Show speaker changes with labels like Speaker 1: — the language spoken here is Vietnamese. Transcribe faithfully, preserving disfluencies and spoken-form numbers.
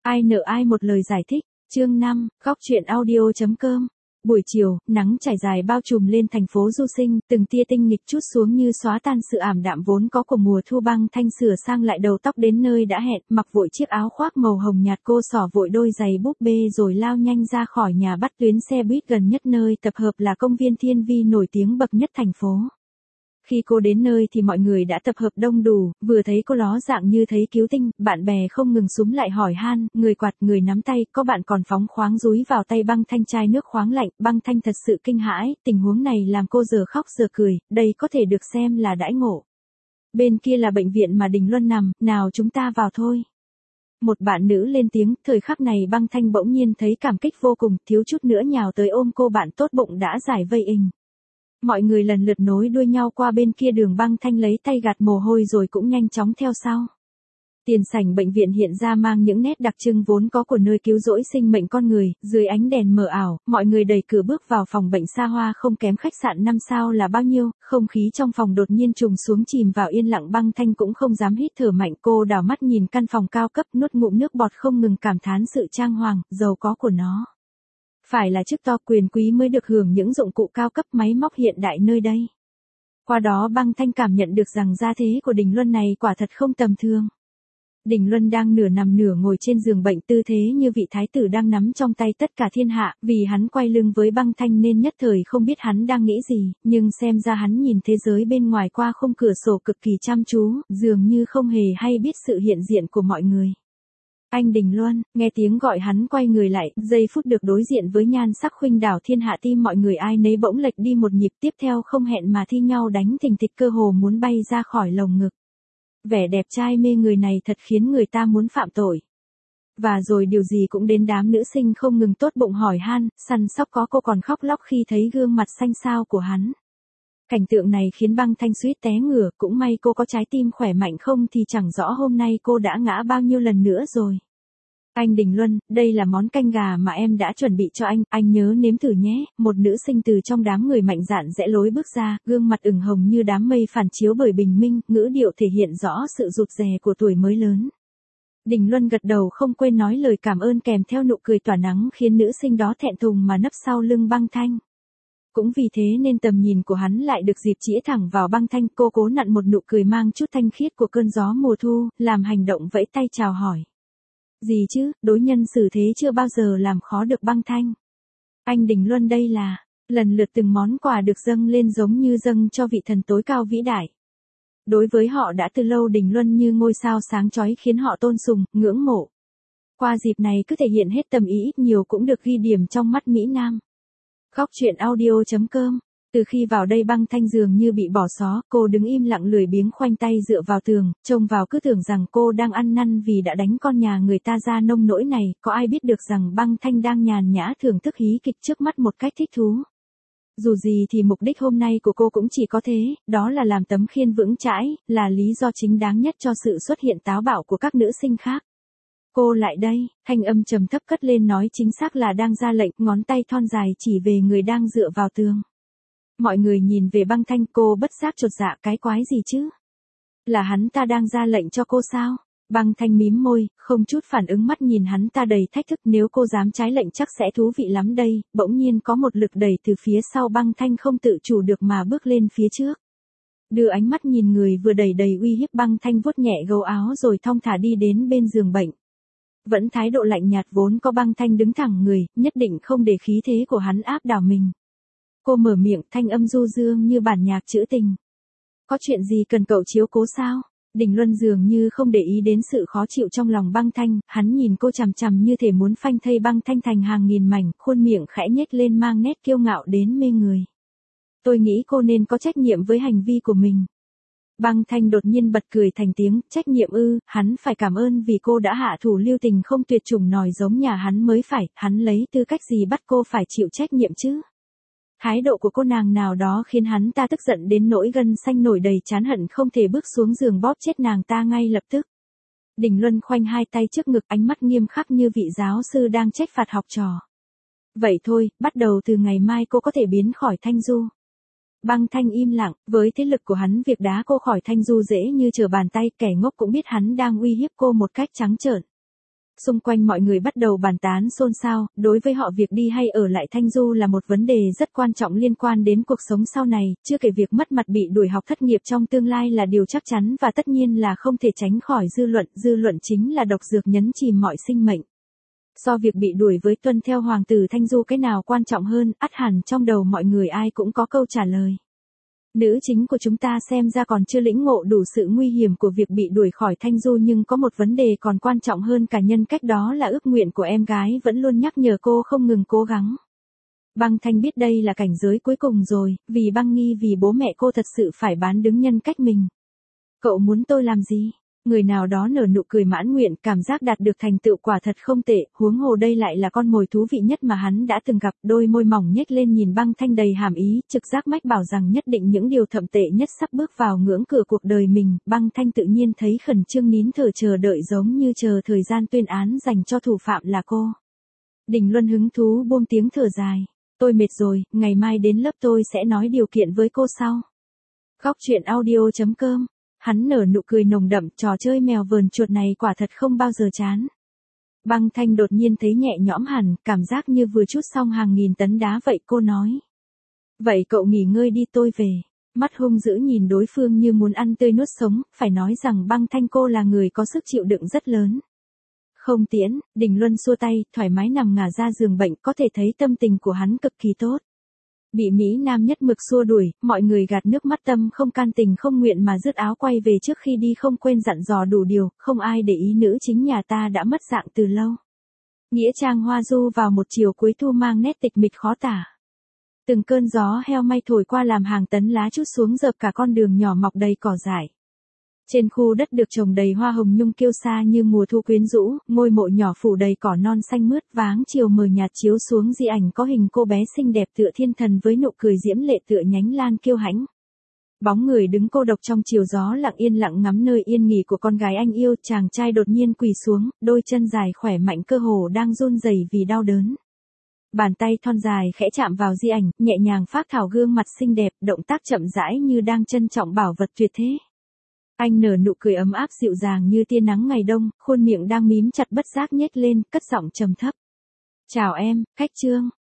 Speaker 1: Ai nợ ai một lời giải thích, chương năm, góc truyện audio chấm com. Buổi chiều, nắng trải dài bao trùm lên thành phố Du Sinh, từng tia tinh nghịch chút xuống như xóa tan sự ảm đạm vốn có của mùa thu. Băng Thanh sửa sang lại đầu tóc đến nơi đã hẹn, mặc vội chiếc áo khoác màu hồng nhạt, cô xỏ vội đôi giày búp bê rồi lao nhanh ra khỏi nhà bắt tuyến xe buýt gần nhất. Nơi tập hợp là công viên Thiên Vi nổi tiếng bậc nhất thành phố. Khi cô đến nơi thì mọi người đã tập hợp đông đủ, vừa thấy cô ló dạng như thấy cứu tinh, bạn bè không ngừng xúm lại hỏi han, người quạt, người nắm tay, có bạn còn phóng khoáng dúi vào tay Băng Thanh chai nước khoáng lạnh. Băng Thanh thật sự kinh hãi, tình huống này làm cô giờ khóc giờ cười, đây có thể được xem là đãi ngộ. Bên kia là bệnh viện mà Đình Luân nằm, nào chúng ta vào thôi. Một bạn nữ lên tiếng, thời khắc này Băng Thanh bỗng nhiên thấy cảm kích vô cùng, thiếu chút nữa nhào tới ôm cô bạn tốt bụng đã giải vây ình. Mọi người lần lượt nối đuôi nhau qua bên kia đường. Băng Thanh lấy tay gạt mồ hôi rồi cũng nhanh chóng theo sau. Tiền sảnh bệnh viện hiện ra mang những nét đặc trưng vốn có của nơi cứu rỗi sinh mệnh con người, dưới ánh đèn mờ ảo, mọi người đẩy cửa bước vào phòng bệnh xa hoa không kém khách sạn năm sao là bao nhiêu, không khí trong phòng đột nhiên trùng xuống chìm vào yên lặng. Băng Thanh cũng không dám hít thở mạnh, cô đảo mắt nhìn căn phòng cao cấp, nuốt ngụm nước bọt không ngừng cảm thán sự trang hoàng, giàu có của nó. Phải là chức to quyền quý mới được hưởng những dụng cụ cao cấp máy móc hiện đại nơi đây. Qua đó Băng Thanh cảm nhận được rằng gia thế của Đình Luân này quả thật không tầm thường. Đình Luân đang nửa nằm nửa ngồi trên giường bệnh, tư thế như vị thái tử đang nắm trong tay tất cả thiên hạ. Vì hắn quay lưng với Băng Thanh nên nhất thời không biết hắn đang nghĩ gì, nhưng xem ra hắn nhìn thế giới bên ngoài qua khung cửa sổ cực kỳ chăm chú, dường như không hề hay biết sự hiện diện của mọi người. Anh Đình Luân, nghe tiếng gọi hắn quay người lại, giây phút được đối diện với nhan sắc khuynh đảo thiên hạ, tim mọi người ai nấy bỗng lệch đi một nhịp, tiếp theo không hẹn mà thi nhau đánh thình thịch, cơ hồ muốn bay ra khỏi lồng ngực. Vẻ đẹp trai mê người này thật khiến người ta muốn phạm tội. Và rồi điều gì cũng đến, đám nữ sinh không ngừng tốt bụng hỏi han, săn sóc, có cô còn khóc lóc khi thấy gương mặt xanh xao của hắn. Cảnh tượng này khiến Băng Thanh suýt té ngửa, cũng may cô có trái tim khỏe mạnh, không thì chẳng rõ hôm nay cô đã ngã bao nhiêu lần nữa rồi. Anh Đình Luân, đây là món canh gà mà em đã chuẩn bị cho anh, anh nhớ nếm thử nhé. Một nữ sinh từ trong đám người mạnh dạn rẽ lối bước ra, gương mặt ửng hồng như đám mây phản chiếu bởi bình minh, ngữ điệu thể hiện rõ sự rụt rè của tuổi mới lớn. Đình Luân gật đầu không quên nói lời cảm ơn kèm theo nụ cười tỏa nắng, khiến nữ sinh đó thẹn thùng mà nấp sau lưng Băng Thanh. Cũng vì thế nên tầm nhìn của hắn lại được dịp chĩa thẳng vào Băng Thanh. Cô cố nặn một nụ cười mang chút thanh khiết của cơn gió mùa thu, làm hành động vẫy tay chào hỏi. Gì chứ, đối nhân xử thế chưa bao giờ làm khó được Băng Thanh. Anh Đình Luân, đây là, lần lượt từng món quà được dâng lên giống như dâng cho vị thần tối cao vĩ đại. Đối với họ đã từ lâu, Đình Luân như ngôi sao sáng chói khiến họ tôn sùng, ngưỡng mộ. Qua dịp này cứ thể hiện hết tầm ý, ít nhiều cũng được ghi điểm trong mắt Mỹ Nam. Góc truyện audio chấm com. Từ khi vào đây Băng Thanh dường như bị bỏ xó, cô đứng im lặng lười biếng khoanh tay dựa vào tường, trông vào cứ tưởng rằng cô đang ăn năn vì đã đánh con nhà người ta ra nông nỗi này, có ai biết được rằng Băng Thanh đang nhàn nhã thưởng thức hí kịch trước mắt một cách thích thú. Dù gì thì mục đích hôm nay của cô cũng chỉ có thế, đó là làm tấm khiên vững chãi, là lý do chính đáng nhất cho sự xuất hiện táo bạo của các nữ sinh khác. Cô lại đây, thanh âm trầm thấp cất lên, nói chính xác là đang ra lệnh, ngón tay thon dài chỉ về người đang dựa vào tường. Mọi người nhìn về Băng Thanh, cô bất giác chột dạ, cái quái gì chứ? Là hắn ta đang ra lệnh cho cô sao? Băng Thanh mím môi, không chút phản ứng, mắt nhìn hắn ta đầy thách thức, nếu cô dám trái lệnh chắc sẽ thú vị lắm đây. Bỗng nhiên có một lực đẩy từ phía sau, Băng Thanh không tự chủ được mà bước lên phía trước. Đưa ánh mắt nhìn người vừa đẩy đầy uy hiếp, Băng Thanh vuốt nhẹ gấu áo rồi thong thả đi đến bên giường bệnh. Vẫn thái độ lạnh nhạt vốn có, Băng Thanh đứng thẳng người, nhất định không để khí thế của hắn áp đảo mình. Cô mở miệng, thanh âm du dương như bản nhạc trữ tình. Có chuyện gì cần cậu chiếu cố sao? Đình Luân dường như không để ý đến sự khó chịu trong lòng Băng Thanh, hắn nhìn cô chằm chằm như thể muốn phanh thây Băng Thanh thành hàng nghìn mảnh, khuôn miệng khẽ nhếch lên mang nét kiêu ngạo đến mê người. Tôi nghĩ cô nên có trách nhiệm với hành vi của mình. Băng Thanh đột nhiên bật cười thành tiếng, trách nhiệm ư? Hắn phải cảm ơn vì cô đã hạ thủ lưu tình không tuyệt chủng nòi giống nhà hắn mới phải, hắn lấy tư cách gì bắt cô phải chịu trách nhiệm chứ? Thái độ của cô nàng nào đó khiến hắn ta tức giận đến nỗi gân xanh nổi đầy trán, hận không thể bước xuống giường bóp chết nàng ta ngay lập tức. Đình Luân khoanh hai tay trước ngực, ánh mắt nghiêm khắc như vị giáo sư đang trách phạt học trò. Vậy thôi, bắt đầu từ ngày mai cô có thể biến khỏi Thanh Du. Băng Thanh im lặng, với thế lực của hắn việc đá cô khỏi Thanh Du dễ như trở bàn tay, kẻ ngốc cũng biết hắn đang uy hiếp cô một cách trắng trợn. Xung quanh mọi người bắt đầu bàn tán xôn xao, đối với họ việc đi hay ở lại Thanh Du là một vấn đề rất quan trọng liên quan đến cuộc sống sau này, chưa kể việc mất mặt bị đuổi học thất nghiệp trong tương lai là điều chắc chắn và tất nhiên là không thể tránh khỏi dư luận, dư luận chính là độc dược nhấn chìm mọi sinh mệnh. So việc bị đuổi với tuân theo hoàng tử Thanh Du cái nào quan trọng hơn, ắt hẳn trong đầu mọi người ai cũng có câu trả lời. Nữ chính của chúng ta xem ra còn chưa lĩnh ngộ đủ sự nguy hiểm của việc bị đuổi khỏi Thanh Du nhưng có một vấn đề còn quan trọng hơn cả nhân cách đó là ước nguyện của em gái vẫn luôn nhắc nhở cô không ngừng cố gắng. Băng Thanh biết đây là cảnh giới cuối cùng rồi, vì băng nghi vì bố mẹ cô thật sự phải bán đứng nhân cách mình. Cậu muốn tôi làm gì? Người nào đó nở nụ cười mãn nguyện, cảm giác đạt được thành tựu quả thật không tệ, huống hồ đây lại là con mồi thú vị nhất mà hắn đã từng gặp, đôi môi mỏng nhếch lên nhìn Băng Thanh đầy hàm ý, trực giác mách bảo rằng nhất định những điều thậm tệ nhất sắp bước vào ngưỡng cửa cuộc đời mình, Băng Thanh tự nhiên thấy khẩn trương nín thở chờ đợi giống như chờ thời gian tuyên án dành cho thủ phạm là cô. Đình Luân hứng thú buông tiếng thở dài, tôi mệt rồi, ngày mai đến lớp tôi sẽ nói điều kiện với cô sau. Góc truyện audio chấm com. Hắn nở nụ cười nồng đậm, trò chơi mèo vờn chuột này quả thật không bao giờ chán. Băng Thanh đột nhiên thấy nhẹ nhõm hẳn, cảm giác như vừa trút xong hàng nghìn tấn đá vậy, cô nói. Vậy cậu nghỉ ngơi đi, tôi về. Mắt hung dữ nhìn đối phương như muốn ăn tươi nuốt sống, phải nói rằng Băng Thanh cô là người có sức chịu đựng rất lớn. Không tiễn, Đình Luân xua tay, thoải mái nằm ngả ra giường bệnh, có thể thấy tâm tình của hắn cực kỳ tốt. Bị Mỹ Nam nhất mực xua đuổi, mọi người gạt nước mắt tâm không can tình không nguyện mà dứt áo quay về, trước khi đi không quên dặn dò đủ điều, không ai để ý nữ chính nhà ta đã mất dạng từ lâu. Nghĩa trang Hoa Du vào một chiều cuối thu mang nét tịch mịch khó tả. Từng cơn gió heo may thổi qua làm hàng tấn lá trút xuống dợp cả con đường nhỏ mọc đầy cỏ dại. Trên khu đất được trồng đầy hoa hồng nhung kiêu sa như mùa thu quyến rũ, ngôi mộ nhỏ phủ đầy cỏ non xanh mướt, váng chiều mờ nhạt chiếu xuống di ảnh có hình cô bé xinh đẹp tựa thiên thần với nụ cười diễm lệ tựa nhánh lan kiêu hãnh. Bóng người đứng cô độc trong chiều gió lặng yên lặng ngắm nơi yên nghỉ của con gái anh yêu, chàng trai đột nhiên quỳ xuống, đôi chân dài khỏe mạnh cơ hồ đang run rẩy vì đau đớn. Bàn tay thon dài khẽ chạm vào di ảnh, nhẹ nhàng phác thảo gương mặt xinh đẹp, động tác chậm rãi như đang trân trọng bảo vật tuyệt thế. Anh nở nụ cười ấm áp dịu dàng như tia nắng ngày đông, khuôn miệng đang mím chặt bất giác nhếch lên, cất giọng trầm thấp. Chào em, khách Trương.